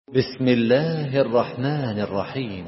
بسم الله الرحمن الرحيم.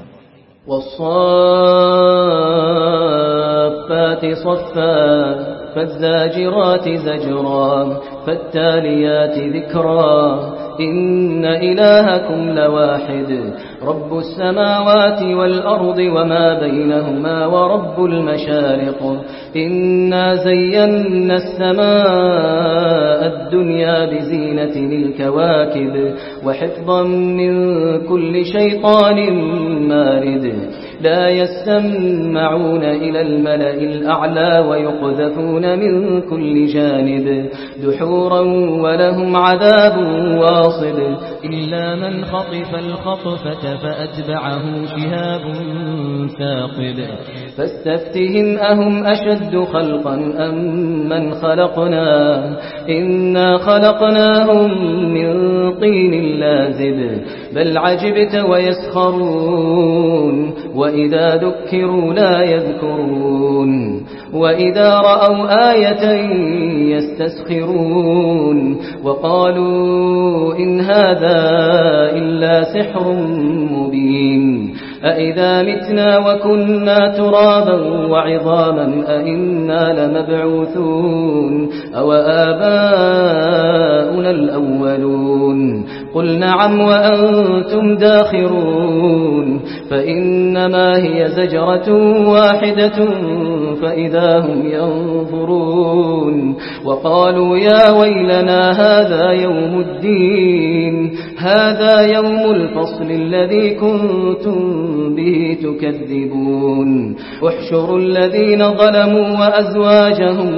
والصافات صفا فالزاجرات زجرا فالتاليات ذكرا إن إلهكم لواحد رب السماوات والأرض وما بينهما ورب المشارق إنا زينا السماء الدنيا بزينة الكواكب وحفظا من كل شيطان مارد لا يستمعون إلى الملأ الأعلى ويقذفون من كل جانب دحورا ولهم عذاب واصب إلا من خطف الخطفة فأتبعه شهاب ثاقب فاستفتهم أهم أشد خلقا أم من خلقنا إنا خلقناهم من طين لازب بل عجبت ويسخرون وإذا ذكروا لا يذكرون وإذا رأوا آية يستسخرون وقالوا إن هذا إلا سحر مبين أإذا متنا وكنا ترابا وعظاما أإنا لمبعوثون أو آباؤنا الأولون قل نعم وأنتم داخرون فإنما هي زجرة واحدة فإذا هم ينظرون وقالوا يا ويلنا هذا يوم الدين هذا يوم الفصل الذي كنتم به تكذبون احشروا الذين ظلموا وأزواجهم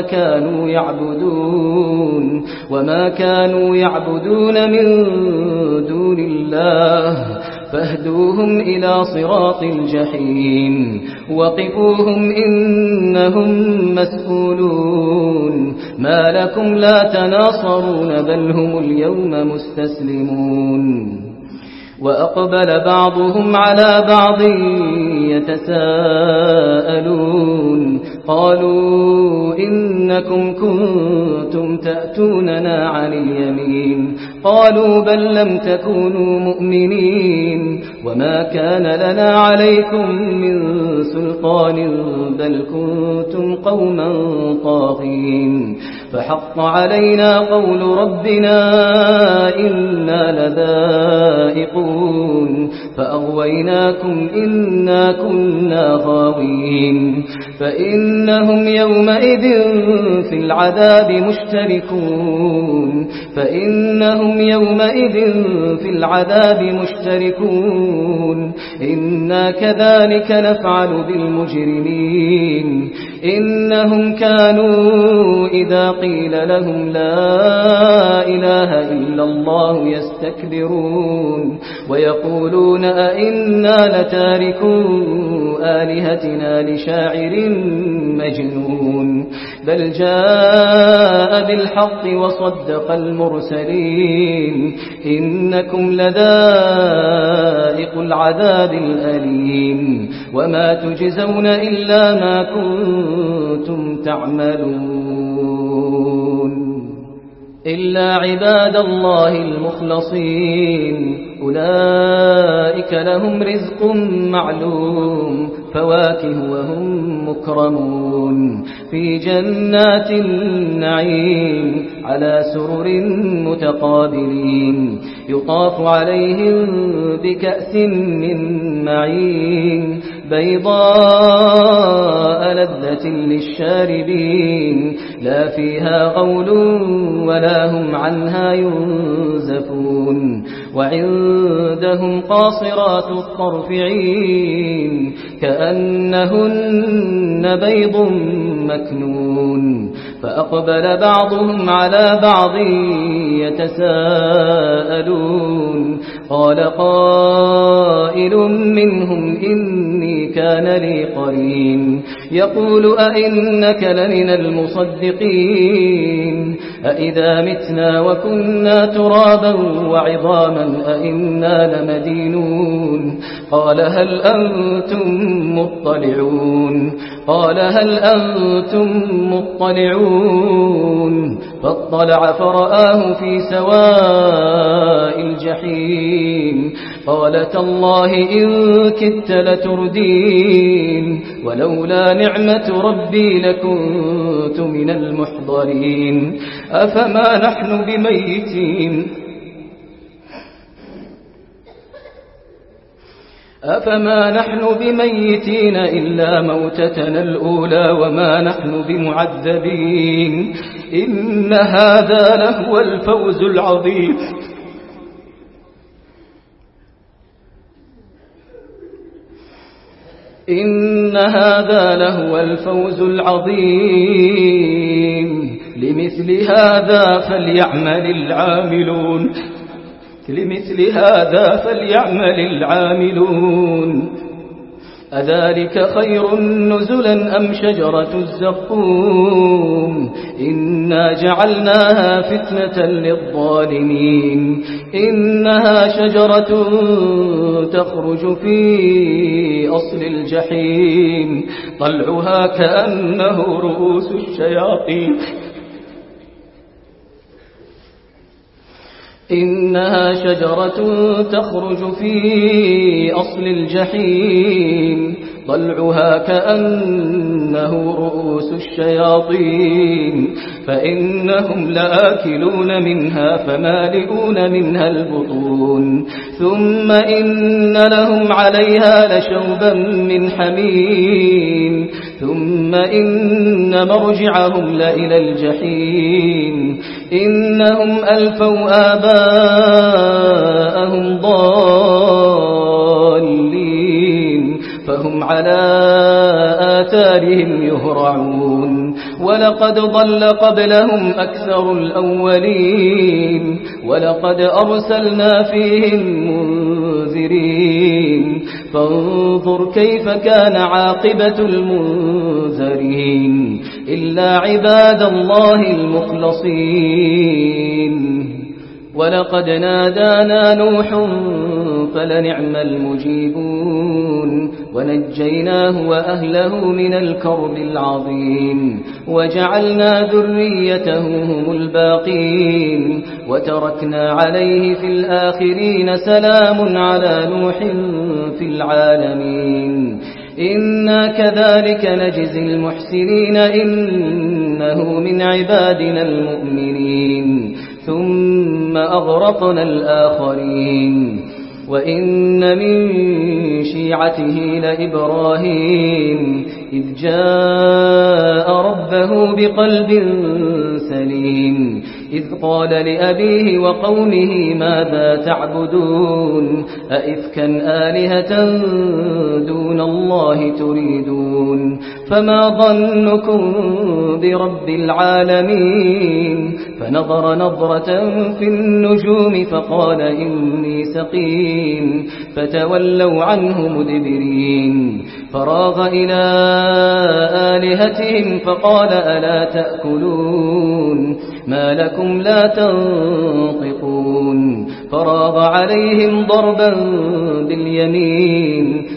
وما كانوا يعبدون من دون الله فاهدوهم إلى صراط الجحيم وقفوهم إنهم مسؤولون ما لكم لا تناصرون بل هم اليوم مستسلمون وأقبل بعضهم على بعض يتساءلون قالوا إنكم كنتم تأتوننا عن اليمين قالوا بل لم تكونوا مؤمنين وما كان لنا عليكم من سلطان بل كنتم قوما طاغين فحق علينا قول ربنا إنا لذائقون فأغويناكم إنا كنا غاوين فإنهم يومئذ في العذاب مشتركون إنا كذلك نفعل بالمجرمين إنهم كانوا إذا قيل لهم لا إله إلا الله يستكبرون ويقولون أئنا لتاركو آلهتنا لشاعر مجنون بل جاء بالحق وصدق المرسلين إنكم لذائق العذاب الأليم وما تجزون إلا ما كنتم تعملون إلا عباد الله المخلصين أولئك لهم رزق معلوم فواكه وهم مكرمون في جنات النعيم على سرر متقابلين يطاف عليهم بكأس من معين بيضاء لذة للشاربين لا فيها غول ولا هم عنها ينزفون وعندهم قاصرات الطرف عين كأنهن بيض مكنون فأقبل بعضهم على بعض يتساءلون قال قائل منهم إني كان لي قرين يقول أئنك لمن المصدقين أئذا متنا وكنا ترابا وعظاما أئنا لمدينون قال هل أنتم مطلعون فاطلع فرآه في سواء الجحيم قال تالله إن كدت لتردين ولولا نعمة ربي لكنت من المحضرين أفما نحن بميتين إلا موتتنا الأولى وما نحن بمعذبين إن هذا لهو الفوز العظيم إن هذا لهو الفوز العظيم لمثل هذا فليعمل العاملون أذلك خير نزلا أم شجرة الزقوم إنا جعلناها فتنة للظالمين إنها شجرة تخرج في أصل الجحيم طلعها كأنه رؤوس الشياطين إنها شجرة تخرج في أصل الجحيم طلعها كأنه رؤوس الشياطين فإنهم لآكلون منها فمالئون منها البطون ثم إن لهم عليها لشوبا من حميم ثم إن مرجعهم لإلى الجحيم إنهم ألفوا آباءهم ضالين فهم على آثارهم يهرعون ولقد ضل قبلهم أكثر الأولين ولقد أرسلنا فيهم منذرين فانظر كيف كان عاقبة المنذرين إلا عباد الله المخلصين ولقد نادانا نوح فلنعم المجيبون ونجيناه وأهله من الكرب العظيم وجعلنا ذريته هم الباقين وتركنا عليه في الآخرين سلام على نوح في العالمين إنا كذلك نجزي المحسنين إنه من عبادنا المؤمنين ثم أغرقنا الآخرين وإن من شيعته لإبراهيم إذ جاء ربه بقلب سليم إذ قال لأبيه وقومه ماذا تعبدون أئفكا آلهة دون الله تريدون فما ظنكم برب العالمين فنظر نظرة في النجوم فقال إني سقيم فتولوا عنه مدبرين فراغ إلى آلهتهم فقال ألا تأكلون ما لكم لا تنطقون فراغ عليهم ضربا باليمين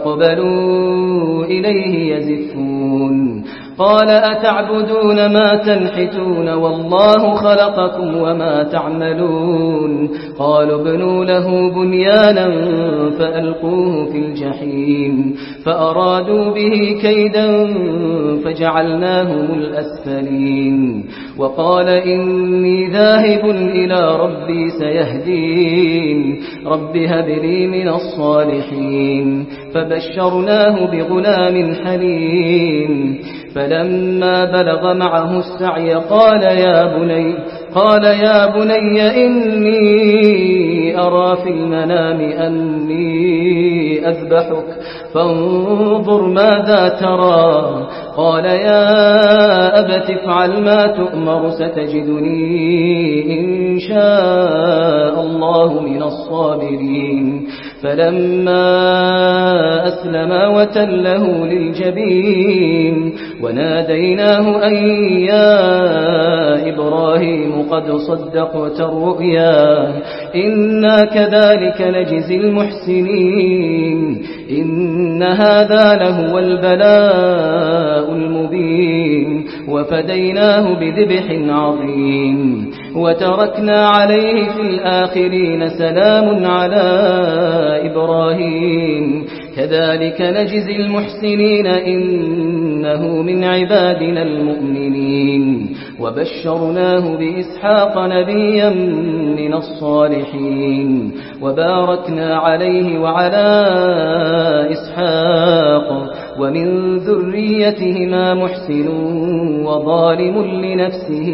فأقبلوا إليه يزفون قال أتعبدون ما تنحتون والله خلقكم وما تعملون قالوا ابنوا له بنيانا فألقوه في الجحيم فأرادوا به كيدا فجعلناهم الأسفلين وقال إني ذاهب إلى ربي سيهدين رب هب لي من الصالحين فبشرناه بغلام حليم فلما بلغ معه السعي قال يا بني إني أرى في المنام أني أذبحك فانظر ماذا ترى قال يا أبت افعل ما تؤمر ستجدني إن شاء الله من الصابرين فلما أسلما وتله للجبين وناديناه أن يا إبراهيم قد صدقت الرؤيا إنا كذلك نجزي المحسنين إن هذا لهو البلاء المبين وفديناه بذبح عظيم وتركنا عليه في الآخرين سلام على إبراهيم كذلك نجزي المحسنين إنه من عبادنا المؤمنين وبشرناه بإسحاق نبيا من الصالحين وباركنا عليه وعلى إسحاق ومن ذريتهما محسن وظالم لنفسه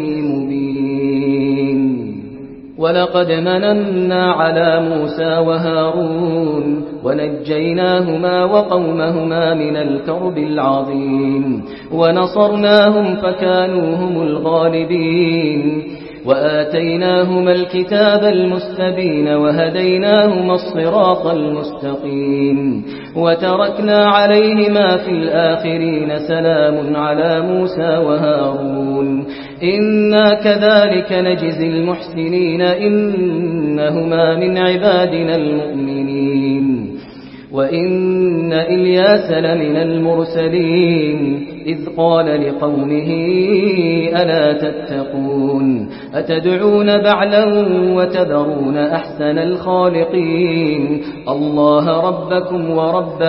مبين ولقد مننا على موسى وهارون ونجيناهما وقومهما من الكرب العظيم ونصرناهم فكانوا هم الغالبين وآتيناهما الكتاب المستبين وهديناهما الصراط المستقيم وتركنا عليهما في الآخرين سلام على موسى وهارون إنا كذلك نجزي المحسنين إنهما من عبادنا المؤمنين وإن إلياس لمن المرسلين إذ قال لقومه ألا تتقون أتدعون بعلا وتذرون أحسن الخالقين الله ربكم ورب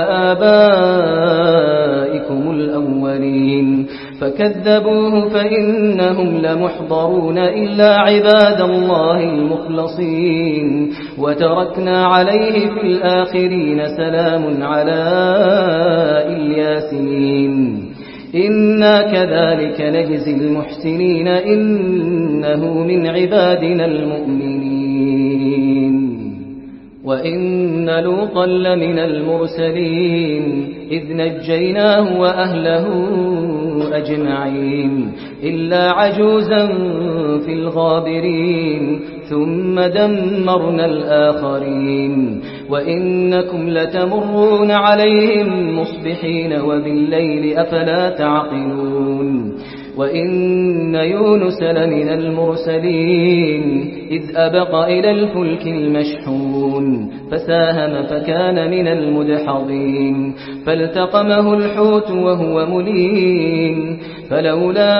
آبائكم الأولين فكذبوه فإنهم لمحضرون إلا عباد الله المخلصين وتركنا عليه في الآخرين سلام على الياسين إنا كذلك نجزي المحسنين إنه من عبادنا المؤمنين وإن لوطا لمن المرسلين إذ نجيناه وأهله أجمعين إلا عجوزا في الغابرين ثم دمرنا الآخرين وإنكم لتمرون عليهم مصبحين وبالليل أفلا تعقلون وإن يونس لمن المرسلين إذ أبق إلى الفلك المشحون فساهم فكان من المدحضين فالتقمه الحوت وهو مليم فلولا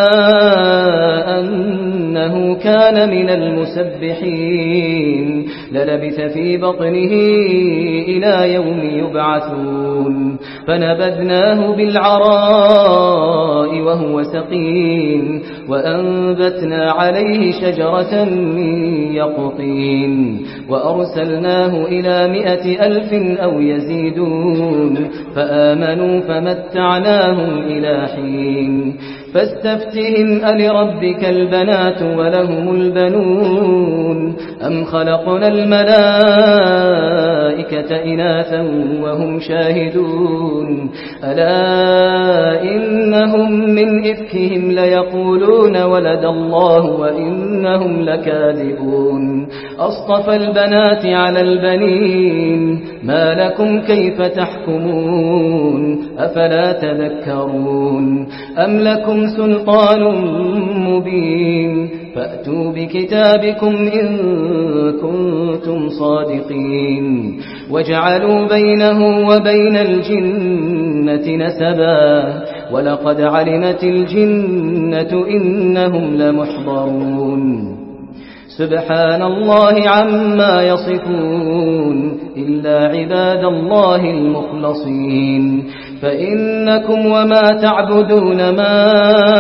أنه كان من المسبحين للبث في بطنه إلى يوم يبعثون فنبذناه بالعراء وهو سقيم وأنبتنا عليه شجرة من يقطين وأرسلناه إلى 100,000 أو يزيدون فآمنوا فمتعناهم إلى حين فاستفتهم ألربك البنات ولهم البنون أم خلقنا الملائكة إناثا وهم شاهدون ألا إنهم من إفكهم ليقولون ولد الله وإنهم لكاذبون أصطفى البنات على البنين ما لكم كيف تحكمون أفلا تذكرون أم لكم سلطان مبين فأتوا بكتابكم إن كنتم صادقين وجعلوا بينه وبين الجنة نسبا ولقد علمت الجنة إنهم لمحضرون سبحان الله عما يصفون إلا عباد الله المخلصين فإنكم وما تعبدون ما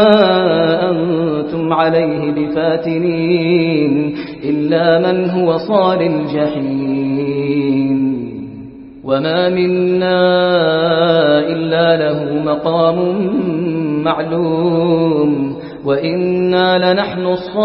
أنتم عليه بفاتنين إلا من هو صال الجحيم وما منا إلا له مقام معلوم وإنا لنحن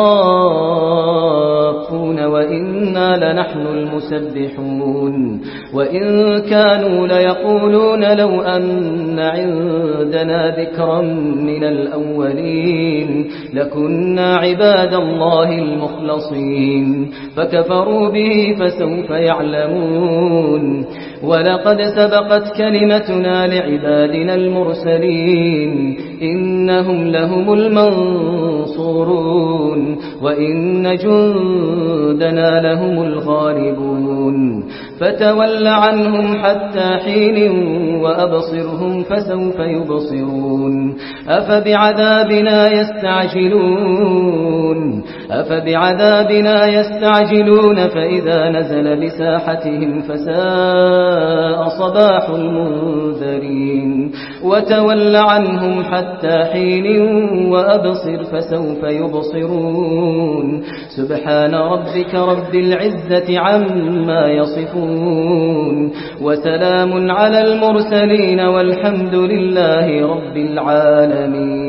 الصافون وإنا لنحن المسبحون وإن كانوا ليقولون لو أن عندنا ذكرا من الأولين لكنا عباد الله المخلصين فكفروا به فسوف يعلمون ولقد سبقت كلمتنا لعبادنا المرسلين إنهم لهم المنصورون وإن جندنا لهم الغالبون فتول عنهم حتى حين وأبصرهم فسوف يبصرون أفبعذابنا يستعجلون فإذا نزل بساحتهم فساء صباح المنذرين وتول عنهم حتى حين وأبصر فسوف يبصرون سبحان ربك رب العزة عما يصفون وسلام على المرسلين والحمد لله رب العالمين.